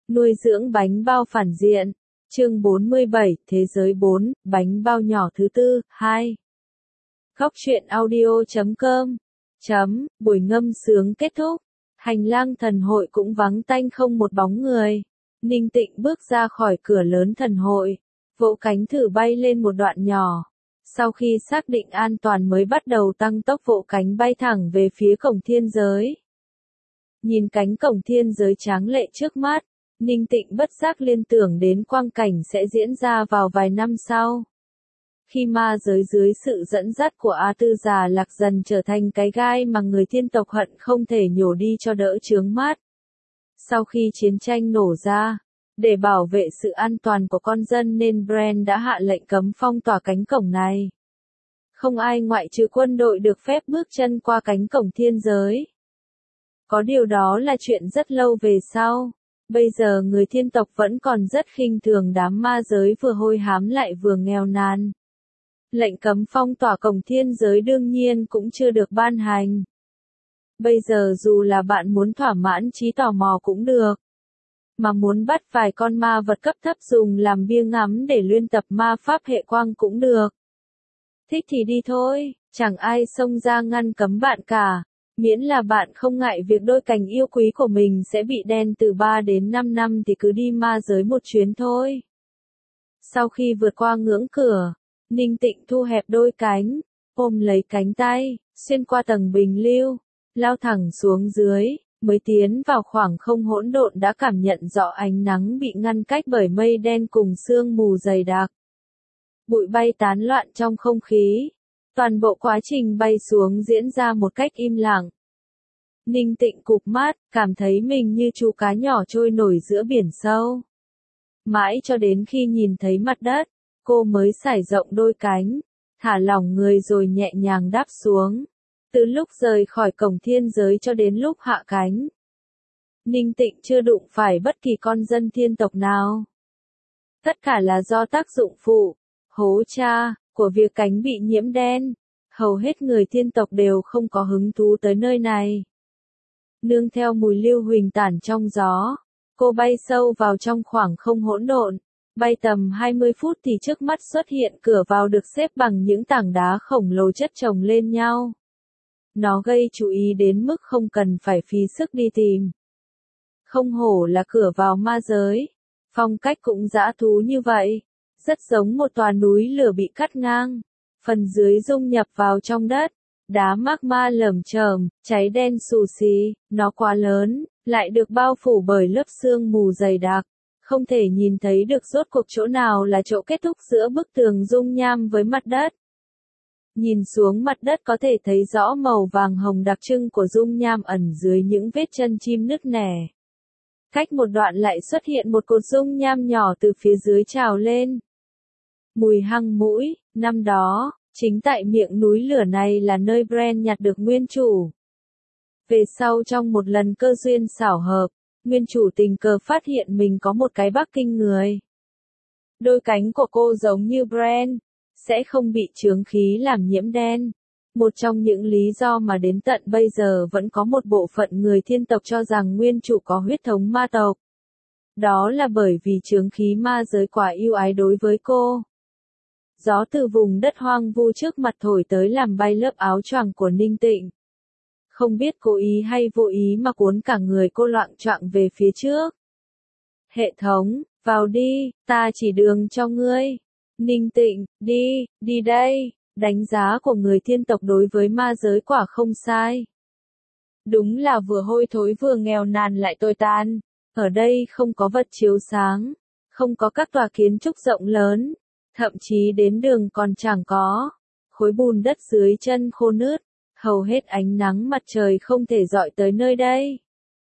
Nuôi dưỡng bánh bao phản diện. Chương 47, Thế giới 4, bánh bao nhỏ thứ tư, 2. Góc truyện audio.com. Buổi ngâm sướng kết thúc. Hành lang thần hội cũng vắng tanh không một bóng người. Ninh Tịnh bước ra khỏi cửa lớn thần hội, vỗ cánh thử bay lên một đoạn nhỏ. Sau khi xác định an toàn mới bắt đầu tăng tốc vỗ cánh bay thẳng về phía cổng thiên giới. Nhìn cánh cổng thiên giới tráng lệ trước mắt, Ninh Tịnh bất giác liên tưởng đến quang cảnh sẽ diễn ra vào vài năm sau. Khi ma giới dưới sự dẫn dắt của A Tư Già Lạc dần trở thành cái gai mà người thiên tộc hận không thể nhổ đi cho đỡ chướng mắt. Sau khi chiến tranh nổ ra, để bảo vệ sự an toàn của con dân nên Brand đã hạ lệnh cấm phong tỏa cánh cổng này. Không ai ngoại trừ quân đội được phép bước chân qua cánh cổng thiên giới. Có điều đó là chuyện rất lâu về sau. Bây giờ người thiên tộc vẫn còn rất khinh thường đám ma giới vừa hôi hám lại vừa nghèo nàn. Lệnh cấm phong tỏa cổng thiên giới đương nhiên cũng chưa được ban hành. Bây giờ dù là bạn muốn thỏa mãn trí tò mò cũng được. Mà muốn bắt vài con ma vật cấp thấp dùng làm bia ngắm để luyện tập ma pháp hệ quang cũng được. Thích thì đi thôi, chẳng ai xông ra ngăn cấm bạn cả. Miễn là bạn không ngại việc đôi cành yêu quý của mình sẽ bị đen từ 3 đến 5 năm thì cứ đi ma giới một chuyến thôi. Sau khi vượt qua ngưỡng cửa, Ninh Tịnh thu hẹp đôi cánh, ôm lấy cánh tay, xuyên qua tầng bình lưu, lao thẳng xuống dưới, mới tiến vào khoảng không hỗn độn đã cảm nhận rõ ánh nắng bị ngăn cách bởi mây đen cùng sương mù dày đặc. Bụi bay tán loạn trong không khí. Toàn bộ quá trình bay xuống diễn ra một cách im lặng. Ninh Tịnh cụp mắt, cảm thấy mình như chú cá nhỏ trôi nổi giữa biển sâu. Mãi cho đến khi nhìn thấy mặt đất, cô mới trải rộng đôi cánh, thả lỏng người rồi nhẹ nhàng đáp xuống. Từ lúc rời khỏi cổng thiên giới cho đến lúc hạ cánh, Ninh Tịnh chưa đụng phải bất kỳ con dân thiên tộc nào. Tất cả là do tác dụng phụ, hố cha, của việc cánh bị nhiễm đen. Hầu hết người thiên tộc đều không có hứng thú tới nơi này. Nương theo mùi lưu huỳnh tản trong gió, cô bay sâu vào trong khoảng không hỗn độn. Bay tầm 20 phút thì trước mắt xuất hiện cửa vào được xếp bằng những tảng đá khổng lồ chất chồng lên nhau. Nó gây chú ý đến mức không cần phải phí sức đi tìm. Không hổ là cửa vào ma giới. Phong cách cũng dã thú như vậy. Rất giống một tòa núi lửa bị cắt ngang. Phần dưới dung nhập vào trong đất. Đá magma lởm chởm, cháy đen xù xì, nó quá lớn, lại được bao phủ bởi lớp sương mù dày đặc. Không thể nhìn thấy được rốt cuộc chỗ nào là chỗ kết thúc giữa bức tường dung nham với mặt đất. Nhìn xuống mặt đất có thể thấy rõ màu vàng hồng đặc trưng của dung nham ẩn dưới những vết chân chim nứt nẻ. Cách một đoạn lại xuất hiện một cột dung nham nhỏ từ phía dưới trào lên. Mùi hăng mũi, năm đó, chính tại miệng núi lửa này là nơi Brand nhặt được nguyên chủ. Về sau trong một lần cơ duyên xảo hợp, nguyên chủ tình cờ phát hiện mình có một cái Bắc Kinh người. Đôi cánh của cô giống như Brand, sẽ không bị chướng khí làm nhiễm đen. Một trong những lý do mà đến tận bây giờ vẫn có một bộ phận người thiên tộc cho rằng nguyên chủ có huyết thống ma tộc. Đó là bởi vì chướng khí ma giới quá yêu ái đối với cô. Gió từ vùng đất hoang vu trước mặt thổi tới làm bay lớp áo choàng của Ninh Tịnh. Không biết cố ý hay vô ý mà cuốn cả người cô loạng choạng về phía trước. Hệ thống, vào đi, ta chỉ đường cho ngươi. Ninh Tịnh, đi đây. Đánh giá của người thiên tộc đối với ma giới quả không sai. Đúng là vừa hôi thối vừa nghèo nàn lại tồi tàn. Ở đây không có vật chiếu sáng, không có các tòa kiến trúc rộng lớn, thậm chí đến đường còn chẳng có. Khối bùn đất dưới chân khô nứt, hầu hết ánh nắng mặt trời không thể dọi tới nơi đây.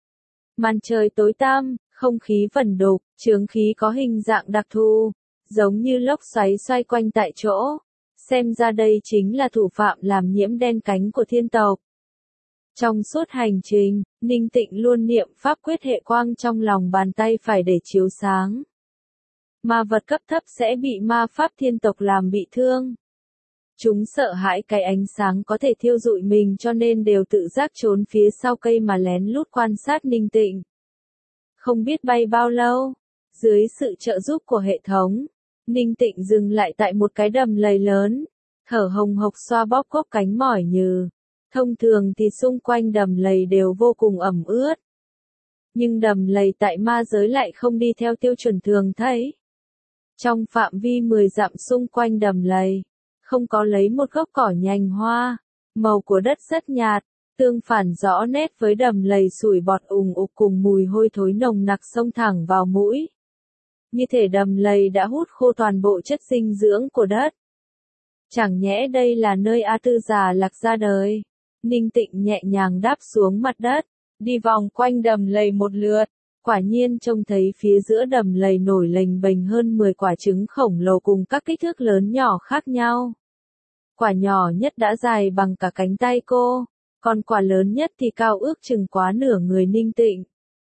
Màn trời tối tăm, không khí vẩn đục, chướng khí có hình dạng đặc thù, giống như lốc xoáy xoay quanh tại chỗ. Xem ra đây chính là thủ phạm làm nhiễm đen cánh của thiên tộc. Trong suốt hành trình, Ninh Tịnh luôn niệm pháp quyết hệ quang trong lòng bàn tay phải để chiếu sáng. Ma vật cấp thấp sẽ bị ma pháp thiên tộc làm bị thương. Chúng sợ hãi cái ánh sáng có thể thiêu rụi mình cho nên đều tự giác trốn phía sau cây mà lén lút quan sát Ninh Tịnh. không biết bay bao lâu. Dưới sự trợ giúp của hệ thống, Ninh Tịnh dừng lại tại một cái đầm lầy lớn, thở hồng hộc xoa bóp gốc cánh mỏi nhừ. Thông thường thì xung quanh đầm lầy đều vô cùng ẩm ướt. Nhưng đầm lầy tại ma giới lại không đi theo tiêu chuẩn thường thấy. Trong phạm vi 10 dặm xung quanh đầm lầy, không có lấy một gốc cỏ nhành hoa, màu của đất rất nhạt, tương phản rõ nét với đầm lầy sủi bọt ùng ục cùng mùi hôi thối nồng nặc xông thẳng vào mũi. Như thể đầm lầy đã hút khô toàn bộ chất dinh dưỡng của đất. Chẳng nhẽ đây là nơi A Tư Già Lạc ra đời. Ninh Tịnh nhẹ nhàng đáp xuống mặt đất, đi vòng quanh đầm lầy một lượt, quả nhiên trông thấy phía giữa đầm lầy nổi lềnh bềnh hơn 10 quả trứng khổng lồ cùng các kích thước lớn nhỏ khác nhau. Quả nhỏ nhất đã dài bằng cả cánh tay cô, còn quả lớn nhất thì cao ước chừng quá nửa người Ninh Tịnh.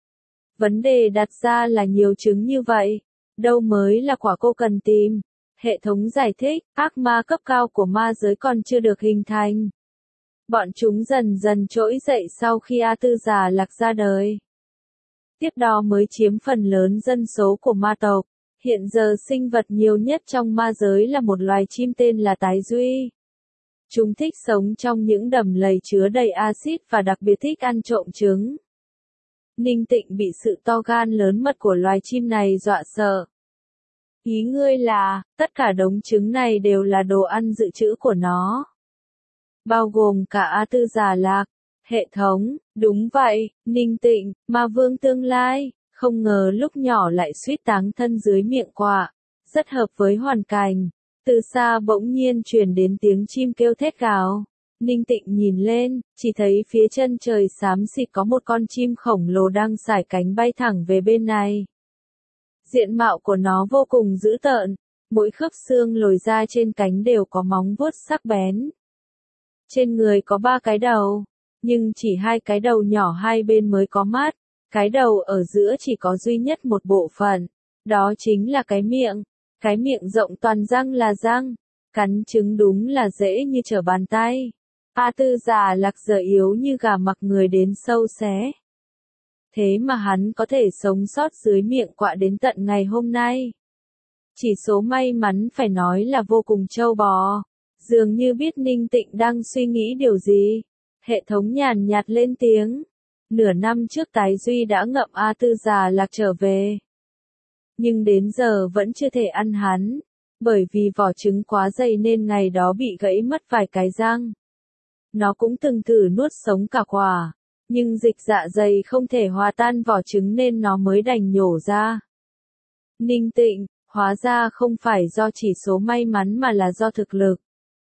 Vấn đề đặt ra là nhiều trứng như vậy, đâu mới là quả cô cần tìm? Hệ thống giải thích, ác ma cấp cao của ma giới còn chưa được hình thành. Bọn chúng dần dần trỗi dậy sau khi A Tư Già Lạc ra đời. Tiếp đó mới chiếm phần lớn dân số của ma tộc. Hiện giờ sinh vật nhiều nhất trong ma giới là một loài chim tên là tái duy. Chúng thích sống trong những đầm lầy chứa đầy axit và đặc biệt thích ăn trộm trứng. Ninh Tịnh bị sự to gan lớn mật của loài chim này dọa sợ. Ý ngươi là, tất cả đống trứng này đều là đồ ăn dự trữ của nó. Bao gồm cả A Tư Già Lạc. Hệ thống, đúng vậy, Ninh Tịnh, ma vương tương lai, không ngờ lúc nhỏ lại suýt táng thân dưới miệng quạ. Rất hợp với hoàn cảnh. Từ xa bỗng nhiên truyền đến tiếng chim kêu thét gào. Ninh Tịnh nhìn lên, chỉ thấy phía chân trời xám xịt có một con chim khổng lồ đang sải cánh bay thẳng về bên này. Diện mạo của nó vô cùng dữ tợn, mỗi khớp xương lồi ra trên cánh đều có móng vuốt sắc bén. Trên người có 3 cái đầu, nhưng chỉ 2 cái đầu nhỏ hai bên mới có mắt, cái đầu ở giữa chỉ có duy nhất một bộ phận, đó chính là cái miệng. Cái miệng rộng toàn răng là răng, cắn trứng đúng là dễ như trở bàn tay. A Tư Già Lạc giờ yếu như gà mặc người đến sâu xé. Thế mà hắn có thể sống sót dưới miệng quạ đến tận ngày hôm nay. Chỉ số may mắn phải nói là vô cùng trâu bò. Dường như biết Ninh Tịnh đang suy nghĩ điều gì. Hệ thống nhàn nhạt lên tiếng. Nửa năm trước Tái Duy đã ngậm A Tư Già Lạc trở về. Nhưng đến giờ vẫn chưa thể ăn hắn. Bởi vì vỏ trứng quá dày nên ngày đó bị gãy mất vài cái răng. Nó cũng từng thử nuốt sống cả quả. Nhưng dịch dạ dày không thể hòa tan vỏ trứng nên nó mới đành nhổ ra. Ninh Tịnh, hóa ra không phải do chỉ số may mắn mà là do thực lực.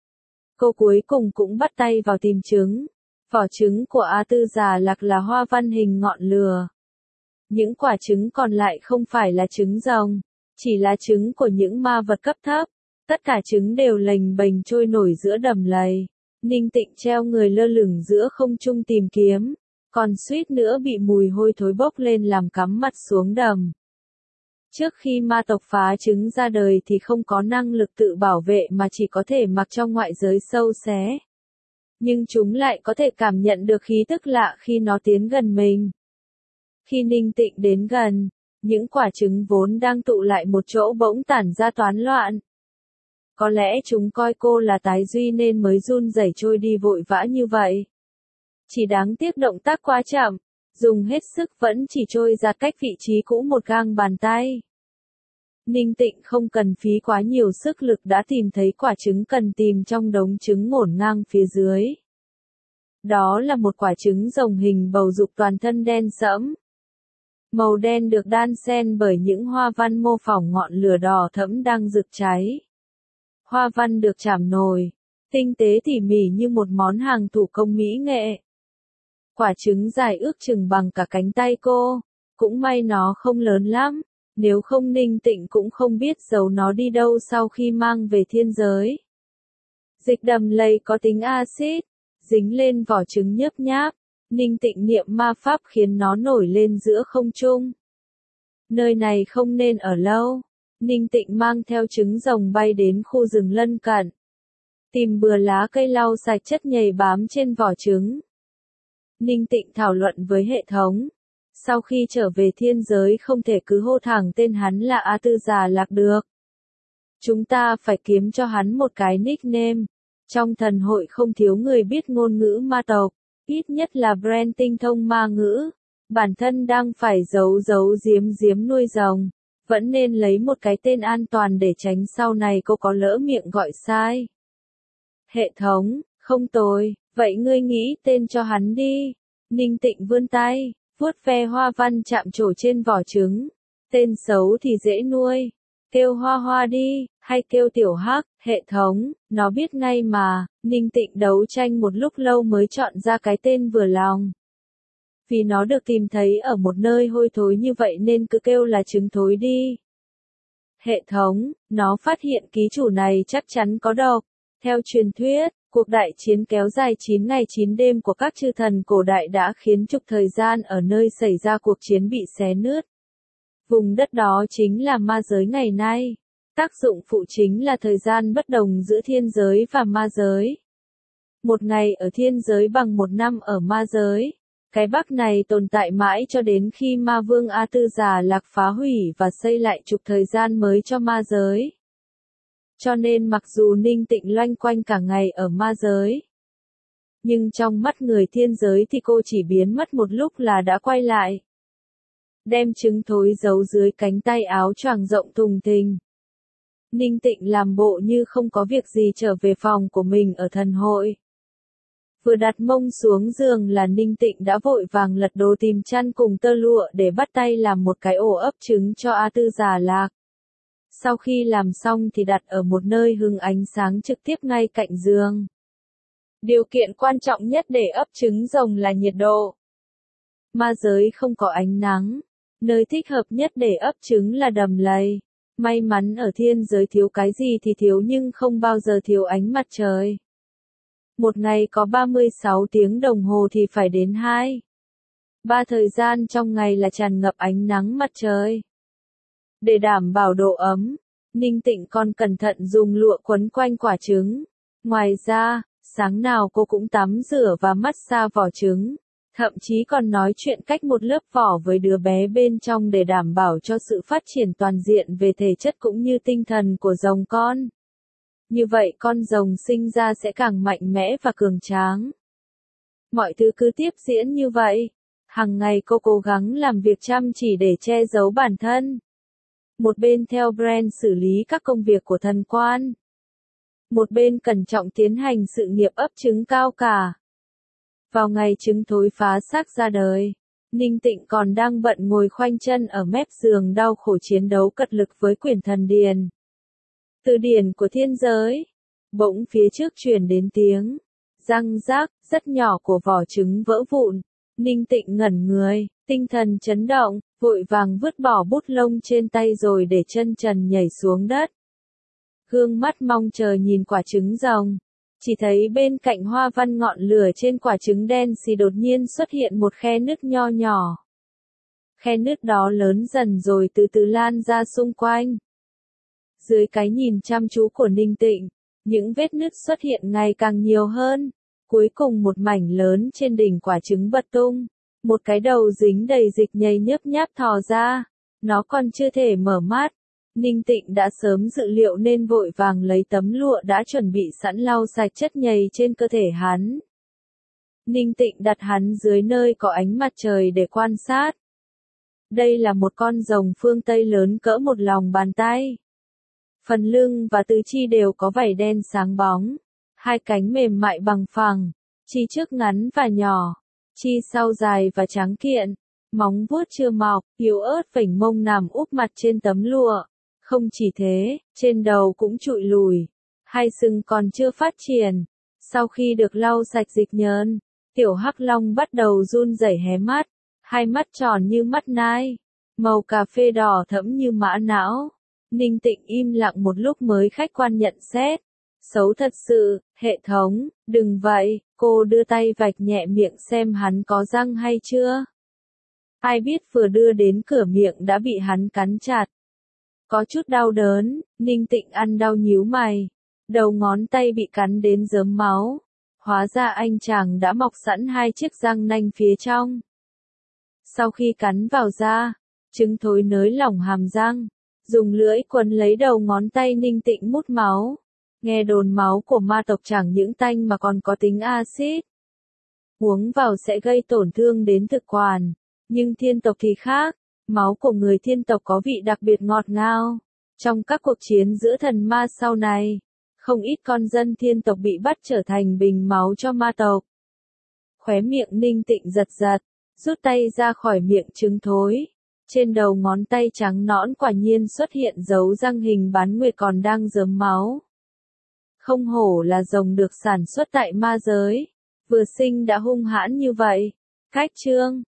Cô cuối cùng cũng bắt tay vào tìm trứng. Vỏ trứng của A Tư Già Lạc là hoa văn hình ngọn lửa. Những quả trứng còn lại không phải là trứng rồng, chỉ là trứng của những ma vật cấp thấp. Tất cả trứng đều lềnh bềnh trôi nổi giữa đầm lầy. Ninh Tịnh treo người lơ lửng giữa không trung tìm kiếm, còn suýt nữa bị mùi hôi thối bốc lên làm cắm mặt xuống đầm. Trước khi ma tộc phá trứng ra đời thì không có năng lực tự bảo vệ mà chỉ có thể mặc trong ngoại giới sâu xé. Nhưng chúng lại có thể cảm nhận được khí tức lạ khi nó tiến gần mình. Khi Ninh Tịnh đến gần, những quả trứng vốn đang tụ lại một chỗ bỗng tản ra toán loạn. Có lẽ chúng coi cô là Tái Duy nên mới run rẩy trôi đi vội vã như vậy. Chỉ đáng tiếc động tác quá chậm, dùng hết sức vẫn chỉ trôi ra cách vị trí cũ một gang bàn tay. Ninh Tịnh không cần phí quá nhiều sức lực đã tìm thấy quả trứng cần tìm trong đống trứng ngổn ngang phía dưới. Đó là một quả trứng rồng hình bầu dục toàn thân đen sẫm. Màu đen được đan xen bởi những hoa văn mô phỏng ngọn lửa đỏ thẫm đang rực cháy. Hoa văn được chạm nồi, tinh tế tỉ mỉ như một món hàng thủ công mỹ nghệ. Quả trứng dài ước chừng bằng cả cánh tay cô, cũng may nó không lớn lắm, nếu không Ninh Tịnh cũng không biết giấu nó đi đâu sau khi mang về thiên giới. Dịch đầm lầy có tính axit, dính lên vỏ trứng nhớp nháp, Ninh Tịnh niệm ma pháp khiến nó nổi lên giữa không trung. Nơi này không nên ở lâu. Ninh Tịnh mang theo trứng rồng bay đến khu rừng lân cận. Tìm bừa lá cây lau sạch chất nhầy bám trên vỏ trứng. Ninh Tịnh thảo luận với hệ thống. Sau khi trở về thiên giới không thể cứ hô thẳng tên hắn là A Tư Già Lạc được. Chúng ta phải kiếm cho hắn một cái nickname. Trong thần hội không thiếu người biết ngôn ngữ ma tộc, ít nhất là brand tinh thông ma ngữ. Bản thân đang phải giấu giấu giếm giếm nuôi rồng, vẫn nên lấy một cái tên an toàn để tránh sau này cô có lỡ miệng gọi sai. Hệ thống, không tồi, vậy ngươi nghĩ tên cho hắn đi. Ninh Tịnh vươn tay, vuốt ve hoa văn chạm trổ trên vỏ trứng. Tên xấu thì dễ nuôi. Kêu Hoa Hoa đi, hay kêu Tiểu Hắc, hệ thống, nó biết ngay mà. Ninh Tịnh đấu tranh một lúc lâu mới chọn ra cái tên vừa lòng. Vì nó được tìm thấy ở một nơi hôi thối như vậy nên cứ kêu là trứng thối đi. Hệ thống, nó phát hiện ký chủ này chắc chắn có độc. Theo truyền thuyết, cuộc đại chiến kéo dài 9 ngày 9 đêm của các chư thần cổ đại đã khiến trục thời gian ở nơi xảy ra cuộc chiến bị xé nứt. Vùng đất đó chính là ma giới ngày nay. Tác dụng phụ chính là thời gian bất đồng giữa thiên giới và ma giới. Một ngày ở thiên giới bằng một năm ở ma giới. Cái bắc này tồn tại mãi cho đến khi ma vương A Tư Già Lạc phá hủy và xây lại trục thời gian mới cho ma giới. Cho nên mặc dù Ninh Tịnh loanh quanh cả ngày ở ma giới, nhưng trong mắt người thiên giới thì cô chỉ biến mất một lúc là đã quay lại. Đem trứng thối giấu dưới cánh tay áo choàng rộng thùng thình. Ninh Tịnh làm bộ như không có việc gì trở về phòng của mình ở thần hội. Vừa đặt mông xuống giường là Ninh Tịnh đã vội vàng lật đồ tìm chăn cùng tơ lụa để bắt tay làm một cái ổ ấp trứng cho A Tư Già Lạc. Sau khi làm xong thì đặt ở một nơi hứng ánh sáng trực tiếp ngay cạnh giường. Điều kiện quan trọng nhất để ấp trứng rồng là nhiệt độ. Ma giới không có ánh nắng. Nơi thích hợp nhất để ấp trứng là đầm lầy. May mắn ở thiên giới thiếu cái gì thì thiếu nhưng không bao giờ thiếu ánh mặt trời. Một ngày có 36 tiếng đồng hồ thì phải đến 2-3 thời gian trong ngày là tràn ngập ánh nắng mặt trời. Để đảm bảo độ ấm, Ninh Tịnh còn cẩn thận dùng lụa quấn quanh quả trứng. Ngoài ra, sáng nào cô cũng tắm rửa và massage vỏ trứng. Thậm chí còn nói chuyện cách một lớp vỏ với đứa bé bên trong để đảm bảo cho sự phát triển toàn diện về thể chất cũng như tinh thần của rồng con. Như vậy con rồng sinh ra sẽ càng mạnh mẽ và cường tráng. Mọi thứ cứ tiếp diễn như vậy. Hằng ngày cô cố gắng làm việc chăm chỉ để che giấu bản thân. Một bên theo brand xử lý các công việc của thần quan. Một bên cẩn trọng tiến hành sự nghiệp ấp trứng cao cả. Vào ngày trứng thối phá xác ra đời, Ninh Tịnh còn đang bận ngồi khoanh chân ở mép giường đau khổ chiến đấu cật lực với quyển thần điền. Từ điển của thiên giới. Bỗng phía trước truyền đến tiếng răng rác rất nhỏ của vỏ trứng vỡ vụn. Ninh Tịnh ngẩn người, tinh thần chấn động, vội vàng vứt bỏ bút lông trên tay rồi để chân trần nhảy xuống đất. Gương mắt mong chờ nhìn quả trứng rồng. Chỉ thấy bên cạnh hoa văn ngọn lửa trên quả trứng đen xì đột nhiên xuất hiện một khe nứt nho nhỏ. Khe nứt đó lớn dần rồi từ từ lan ra xung quanh. Dưới cái nhìn chăm chú của Ninh Tịnh, những vết nứt xuất hiện ngày càng nhiều hơn. Cuối cùng một mảnh lớn trên đỉnh quả trứng bật tung. Một cái đầu dính đầy dịch nhầy nhớp nháp thò ra. Nó còn chưa thể mở mắt. Ninh Tịnh đã sớm dự liệu nên vội vàng lấy tấm lụa đã chuẩn bị sẵn lau sạch chất nhầy trên cơ thể hắn. Ninh Tịnh đặt hắn dưới nơi có ánh mặt trời để quan sát. Đây là một con rồng phương Tây lớn cỡ một lòng bàn tay. Phần lưng và tứ chi đều có vảy đen sáng bóng. Hai cánh mềm mại bằng phẳng. Chi trước ngắn và nhỏ. Chi sau dài và trắng kiện. Móng vuốt chưa mọc, yếu ớt vểnh mông nằm úp mặt trên tấm lụa. Không chỉ thế, trên đầu cũng trụi lùi. Hai sừng còn chưa phát triển. Sau khi được lau sạch dịch nhờn, tiểu hắc long bắt đầu run rẩy hé mắt. Hai mắt tròn như mắt nai. Màu cà phê đỏ thẫm như mã não. Ninh Tịnh im lặng một lúc mới khách quan nhận xét. Xấu thật sự, hệ thống, đừng vậy, cô đưa tay vạch nhẹ miệng xem hắn có răng hay chưa. Ai biết vừa đưa đến cửa miệng đã bị hắn cắn chặt. Có chút đau đớn, Ninh Tịnh ăn đau nhíu mày. Đầu ngón tay bị cắn đến rớm máu. Hóa ra anh chàng đã mọc sẵn hai chiếc răng nanh phía trong. Sau khi cắn vào da, trứng thối nới lỏng hàm răng, dùng lưỡi quấn lấy đầu ngón tay Ninh Tịnh mút máu. Nghe đồn máu của ma tộc chẳng những tanh mà còn có tính axit. Uống vào sẽ gây tổn thương đến thực quản, nhưng thiên tộc thì khác, máu của người thiên tộc có vị đặc biệt ngọt ngào. Trong các cuộc chiến giữa thần ma sau này, không ít con dân thiên tộc bị bắt trở thành bình máu cho ma tộc. Khóe miệng Ninh Tịnh giật giật, rút tay ra khỏi miệng trứng thối. Trên đầu ngón tay trắng nõn quả nhiên xuất hiện dấu răng hình bán nguyệt còn đang rớm máu. Không hổ là rồng được sản xuất tại ma giới, vừa sinh đã hung hãn như vậy. Cách chương